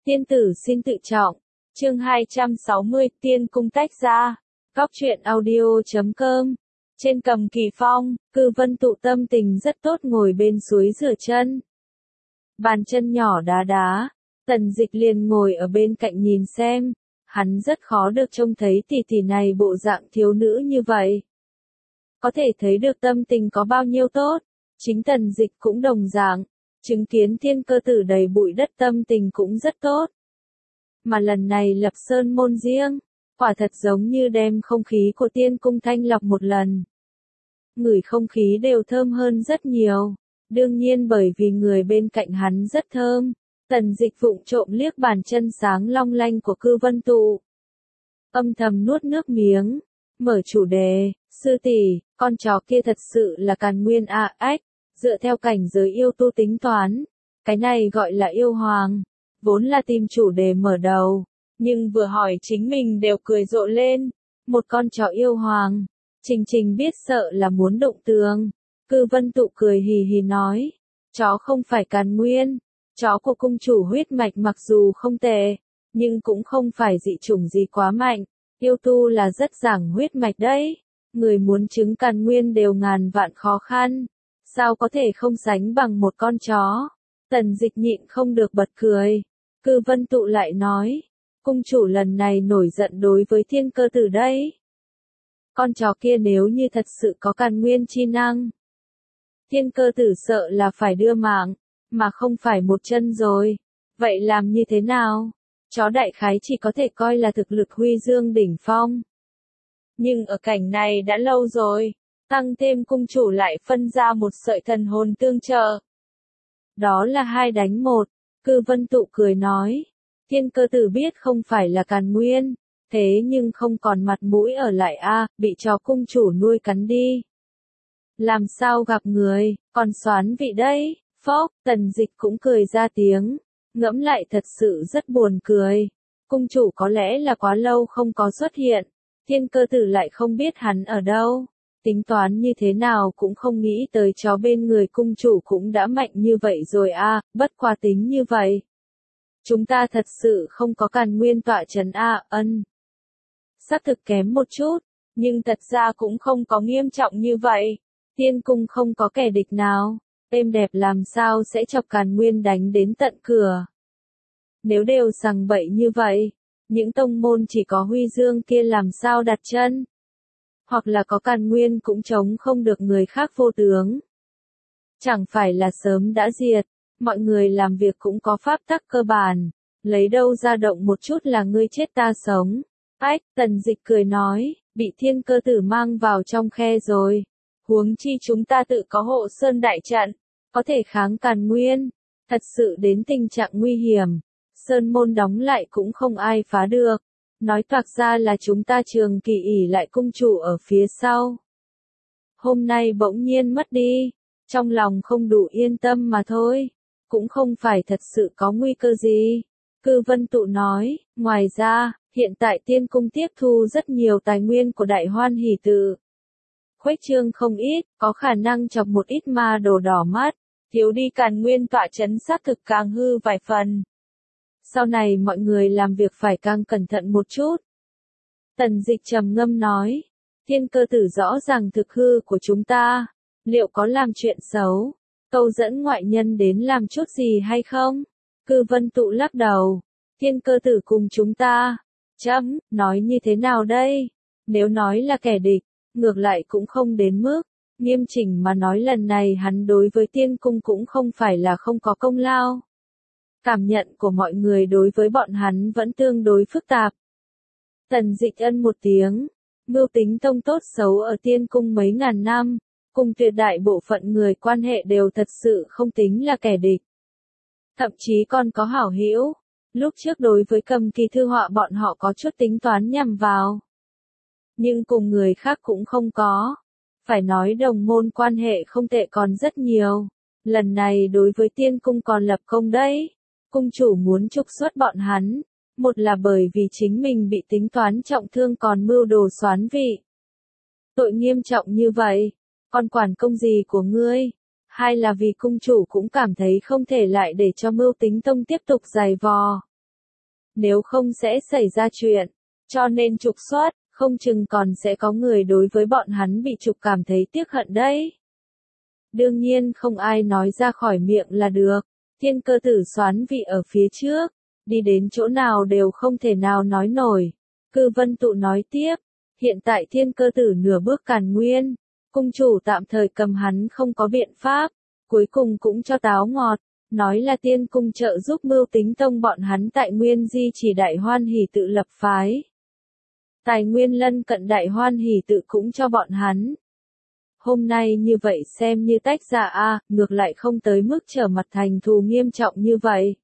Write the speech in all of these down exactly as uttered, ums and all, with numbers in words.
Tiên tử xin tự trọng. Chương hai trăm sáu mươi, tiên cung tách ra. Góc truyện audio chấm com. Trên Cầm Kỳ Phong, Cư Vân tụ tâm tình rất tốt ngồi bên suối rửa chân. Bàn chân nhỏ đá đá, Tần Dịch liền ngồi ở bên cạnh nhìn xem, hắn rất khó được trông thấy tỷ tỷ này bộ dạng thiếu nữ như vậy. Có thể thấy được tâm tình có bao nhiêu tốt, chính Tần Dịch cũng đồng dạng, chứng kiến thiên cơ tử đầy bụi đất tâm tình cũng rất tốt. Mà lần này lập sơn môn riêng, quả thật giống như đem không khí của tiên cung thanh lọc một lần. Ngửi không khí đều thơm hơn rất nhiều, đương nhiên bởi vì người bên cạnh hắn rất thơm. Tần Dịch vụng trộm liếc bàn chân sáng long lanh của Cư Vân tụ. Âm thầm nuốt nước miếng, mở chủ đề, sư tỷ, con chó kia thật sự là càn nguyên a ách, dựa theo cảnh giới yêu tu tính toán, cái này gọi là yêu hoàng, vốn là tìm chủ đề mở đầu, nhưng vừa hỏi chính mình đều cười rộ lên, một con chó yêu hoàng, Trình Trình biết sợ là muốn đụng tường. Cư Vân tụ cười hì hì nói, chó không phải càn nguyên, chó của cung chủ huyết mạch mặc dù không tệ, nhưng cũng không phải dị chủng gì quá mạnh, yêu tu là rất giảng huyết mạch đấy, người muốn chứng càn nguyên đều ngàn vạn khó khăn, sao có thể không sánh bằng một con chó. Tần Dịch nhịn không được bật cười. Cư Vân tụ lại nói, cung chủ lần này nổi giận đối với thiên cơ tử đấy. Con chó kia nếu như thật sự có càn nguyên chi năng, thiên cơ tử sợ là phải đưa mạng, mà không phải một chân rồi. Vậy làm như thế nào? Chó đại khái chỉ có thể coi là thực lực huy dương đỉnh phong. Nhưng ở cảnh này đã lâu rồi, tăng thêm cung chủ lại phân ra một sợi thần hồn tương trợ. Đó là hai đánh một, Cư Vân tụ cười nói. Thiên cơ tử biết không phải là càn nguyên, thế nhưng không còn mặt mũi ở lại a, bị chó cung chủ nuôi cắn đi. Làm sao gặp người, còn xoán vị đấy, phốc, Tần Dịch cũng cười ra tiếng, ngẫm lại thật sự rất buồn cười. Cung chủ có lẽ là quá lâu không có xuất hiện, thiên cơ tử lại không biết hắn ở đâu. Tính toán như thế nào cũng không nghĩ tới chó bên người cung chủ cũng đã mạnh như vậy rồi a, bất quá tính như vậy. Chúng ta thật sự không có càn nguyên tọa trấn a, ân. Xác thực kém một chút, nhưng thật ra cũng không có nghiêm trọng như vậy. Tiên cung không có kẻ địch nào, êm đẹp làm sao sẽ chọc càn nguyên đánh đến tận cửa. Nếu đều sằng bậy như vậy, những tông môn chỉ có huy dương kia làm sao đặt chân. Hoặc là có càn nguyên cũng chống không được người khác vô tướng. Chẳng phải là sớm đã diệt, mọi người làm việc cũng có pháp tắc cơ bản, lấy đâu ra động một chút là ngươi chết ta sống. Ách, Tần Dịch cười nói, bị thiên cơ tử mang vào trong khe rồi. Huống chi chúng ta tự có hộ sơn đại trận, có thể kháng càn nguyên. Thật sự đến tình trạng nguy hiểm, sơn môn đóng lại cũng không ai phá được. Nói toạc ra là chúng ta trường kỳ ỷ lại cung chủ ở phía sau. Hôm nay bỗng nhiên mất đi, trong lòng không đủ yên tâm mà thôi, cũng không phải thật sự có nguy cơ gì. Cư Vân tụ nói, ngoài ra, hiện tại tiên cung tiếp thu rất nhiều tài nguyên của Đại Hoan Hỷ Tự. Khuếch trương không ít, có khả năng chọc một ít ma đồ đỏ mắt, thiếu đi càn nguyên tọa trấn xác thực càng hư vài phần. Sau này mọi người làm việc phải càng cẩn thận một chút. Tần Dịch trầm ngâm nói, thiên cơ tử rõ ràng thực hư của chúng ta, liệu có làm chuyện xấu, câu dẫn ngoại nhân đến làm chút gì hay không? Cư Vân tụ lắc đầu, thiên cơ tử cùng chúng ta, chấm, nói như thế nào đây? Nếu nói là kẻ địch, ngược lại cũng không đến mức, nghiêm chỉnh mà nói lần này hắn đối với tiên cung cũng không phải là không có công lao. Cảm nhận của mọi người đối với bọn hắn vẫn tương đối phức tạp. Tần Dịch ân một tiếng, mưu tính tông tốt xấu ở tiên cung mấy ngàn năm, cùng tuyệt đại bộ phận người quan hệ đều thật sự không tính là kẻ địch. Thậm chí còn có hảo hữu, lúc trước đối với Cầm Kỳ thư họa bọn họ có chút tính toán nhằm vào. Nhưng cùng người khác cũng không có. Phải nói đồng môn quan hệ không tệ còn rất nhiều. Lần này đối với tiên cung còn lập công đấy. Cung chủ muốn trục xuất bọn hắn, một là bởi vì chính mình bị tính toán trọng thương còn mưu đồ xoán vị. Tội nghiêm trọng như vậy, còn quản công gì của ngươi? Hai là vì cung chủ cũng cảm thấy không thể lại để cho Mưu Tính Tông tiếp tục giày vò. nếu không sẽ xảy ra chuyện. Cho nên trục xuất, không chừng còn sẽ có người đối với bọn hắn bị trục cảm thấy tiếc hận đấy. Đương nhiên không ai nói ra khỏi miệng là được. Thiên Cơ Tử xoán vị ở phía trước, đi đến chỗ nào đều không thể nào nói nổi. Cư Vân Tụ nói tiếp, hiện tại Thiên Cơ Tử nửa bước càn nguyên, cung chủ tạm thời cầm hắn không có biện pháp, cuối cùng cũng cho táo ngọt, nói là tiên cung trợ giúp Mưu Tính Tông bọn hắn tại Nguyên Di chỉ Đại Hoan Hỷ tự lập phái. Tài nguyên lân cận Đại Hoan Hỷ tự cũng cho bọn hắn. Hôm nay như vậy xem như tách ra a, ngược lại không tới mức trở mặt thành thù nghiêm trọng như vậy.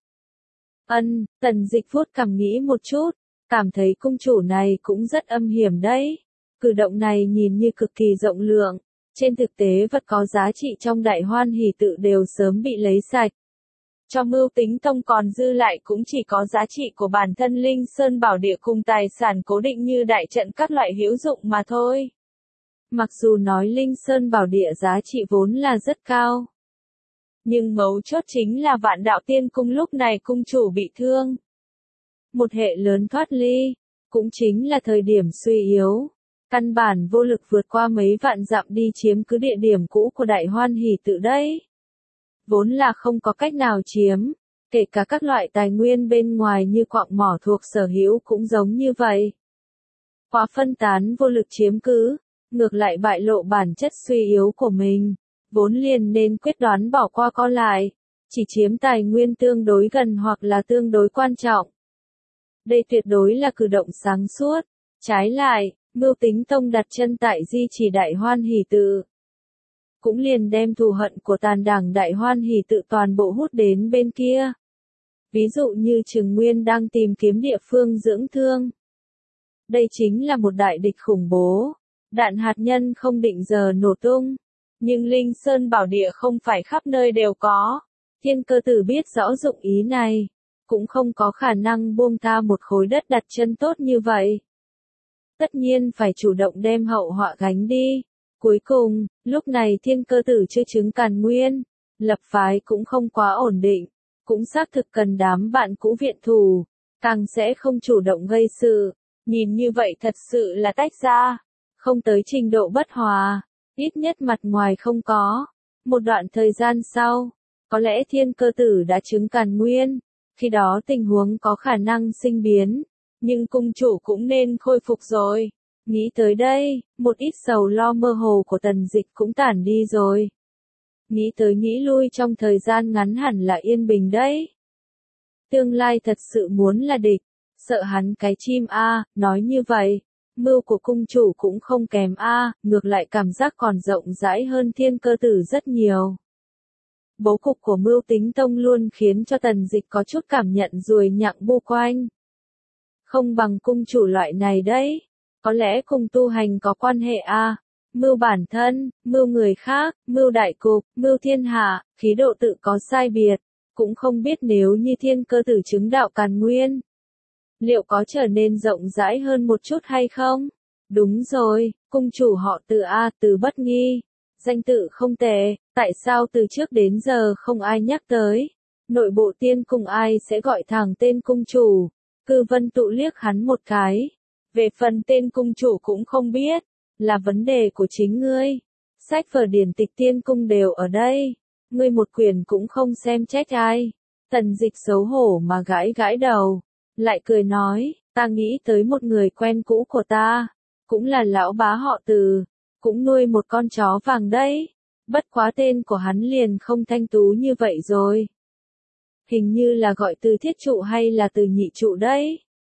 Ân, Tần Dịch vuốt cằm nghĩ một chút, cảm thấy cung chủ này cũng rất âm hiểm đấy. Cử động này nhìn như cực kỳ rộng lượng, trên thực tế vật có giá trị trong Đại Hoan Hỷ tự đều sớm bị lấy sạch. Cho Mưu Tính Tông còn dư lại cũng chỉ có giá trị của bản thân Linh Sơn Bảo Địa cùng tài sản cố định như đại trận các loại hữu dụng mà thôi. Mặc dù nói Linh Sơn Bảo Địa giá trị vốn là rất cao, nhưng mấu chốt chính là Vạn Đạo Tiên Cung lúc này cung chủ bị thương. Một hệ lớn thoát ly, cũng chính là thời điểm suy yếu, căn bản vô lực vượt qua mấy vạn dặm đi chiếm cứ địa điểm cũ của Đại Hoan Hỷ tự đấy. Vốn là không có cách nào chiếm, kể cả các loại tài nguyên bên ngoài như quặng mỏ thuộc sở hữu cũng giống như vậy. Quá phân tán vô lực chiếm cứ, ngược lại bại lộ bản chất suy yếu của mình, vốn liền nên quyết đoán bỏ qua co lại, chỉ chiếm tài nguyên tương đối gần hoặc là tương đối quan trọng. Đây tuyệt đối là cử động sáng suốt, trái lại, Mưu Tính Tông đặt chân tại Di chỉ Đại Hoan Hỷ tự, cũng liền đem thù hận của tàn đảng Đại Hoan Hỷ tự toàn bộ hút đến bên kia. Ví dụ như Trừng Nguyên đang tìm kiếm địa phương dưỡng thương. Đây chính là một đại địch khủng bố, đạn hạt nhân không định giờ nổ tung, nhưng Linh Sơn Bảo Địa không phải khắp nơi đều có. Thiên Cơ Tử biết rõ dụng ý này, cũng không có khả năng buông tha một khối đất đặt chân tốt như vậy. Tất nhiên phải chủ động đem hậu họa gánh đi. Cuối cùng, lúc này Thiên Cơ Tử chưa chứng càn nguyên, lập phái cũng không quá ổn định, cũng xác thực cần đám bạn cũ viện thù, càng sẽ không chủ động gây sự, nhìn như vậy thật sự là tách ra, không tới trình độ bất hòa, ít nhất mặt ngoài không có. Một đoạn thời gian sau, có lẽ Thiên Cơ Tử đã chứng càn nguyên, khi đó tình huống có khả năng sinh biến, nhưng cung chủ cũng nên khôi phục rồi. Nghĩ tới đây, một ít sầu lo mơ hồ của Tần Dịch cũng tản đi rồi. Nghĩ tới nghĩ lui trong thời gian ngắn hẳn là yên bình đấy. Tương lai thật sự muốn là địch, sợ hắn cái chim a, nói như vậy, mưu của cung chủ cũng không kém a, ngược lại cảm giác còn rộng rãi hơn Thiên Cơ Tử rất nhiều. Bố cục của Mưu Tính Tông luôn khiến cho Tần Dịch có chút cảm nhận ruồi nhặng bu quanh. Không bằng cung chủ loại này đấy. Có lẽ cùng tu hành có quan hệ a, à? Mưu bản thân, mưu người khác, mưu đại cục, mưu thiên hạ, khí độ tự có sai biệt, cũng không biết nếu như Thiên Cơ Tử chứng đạo càn nguyên, liệu có trở nên rộng rãi hơn một chút hay không? Đúng rồi, cung chủ họ Từ a, Từ Bất Nghi, danh tự không tệ, tại sao từ trước đến giờ không ai nhắc tới? Nội bộ tiên cung ai sẽ gọi thẳng tên cung chủ? Cư Vân Tụ liếc hắn một cái. Về phần tên cung chủ cũng không biết, là vấn đề của chính ngươi. Sách vở điển tịch tiên cung đều ở đây, ngươi một quyển cũng không xem trách ai. Tần Dịch xấu hổ mà gãi gãi đầu, lại cười nói, ta nghĩ tới một người quen cũ của ta, cũng là lão bá họ Từ, cũng nuôi một con chó vàng đấy, bất quá tên của hắn liền không thanh tú như vậy rồi. Hình như là gọi Từ Thiết Trụ hay là Từ Nhị Trụ đấy.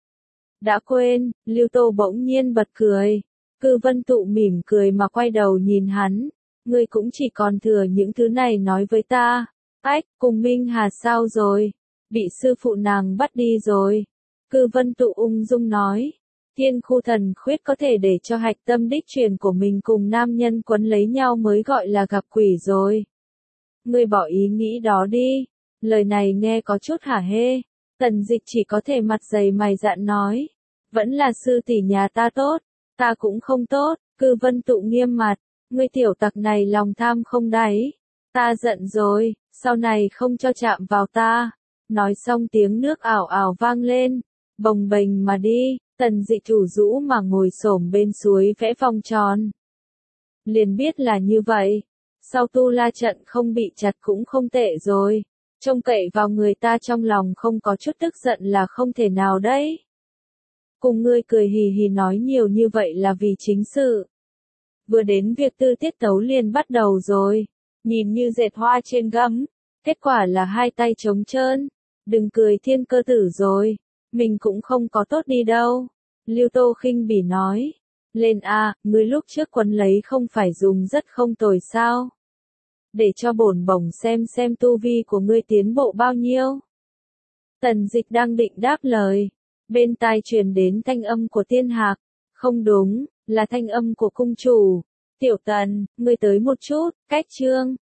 Đã quên, Lưu Tô bỗng nhiên bật cười. Cư Vân Tụ mỉm cười mà quay đầu nhìn hắn. Ngươi cũng chỉ còn thừa những thứ này nói với ta. Ách, cùng Minh Hà sao rồi? Bị sư phụ nàng bắt đi rồi. Cư Vân Tụ ung dung nói. Thiên khu thần khuyết có thể để cho hạch tâm đích truyền của mình cùng nam nhân quấn lấy nhau mới gọi là gặp quỷ rồi. Ngươi bỏ ý nghĩ đó đi. Lời này nghe có chút hả hê. Tần Dịch chỉ có thể mặt dày mày dạn nói. Vẫn là sư tỷ nhà ta tốt, ta cũng không tốt. Cư Vân Tụ nghiêm mặt. Ngươi tiểu tặc này lòng tham không đáy. Ta giận rồi, sau này không cho chạm vào ta. Nói xong tiếng nước ảo ảo vang lên. bồng bềnh mà đi, Tần Dịch thủ rũ mà ngồi xổm bên suối vẽ vòng tròn. Liền biết là như vậy, sau tu la trận không bị chặt cũng không tệ rồi, trông cậy vào người ta trong lòng không có chút tức giận là không thể nào đấy. Cùng ngươi cười hì hì nói nhiều như vậy là vì chính sự. Vừa đến việc tư tiết tấu liền bắt đầu rồi, nhìn như dệt hoa trên gấm, kết quả là hai tay trống trơn. Đừng cười thiên cơ tử rồi, mình cũng không có tốt đi đâu. Lưu Tô khinh bỉ nói, lên a, ngươi lúc trước quấn lấy không phải dùng rất không tồi sao? Để cho bổn bổng xem xem tu vi của ngươi tiến bộ bao nhiêu. Tần Dịch đang định đáp lời, bên tai truyền đến thanh âm của Tiên Hạc, không đúng, là thanh âm của cung chủ. Tiểu Tần, ngươi tới một chút, cách trương,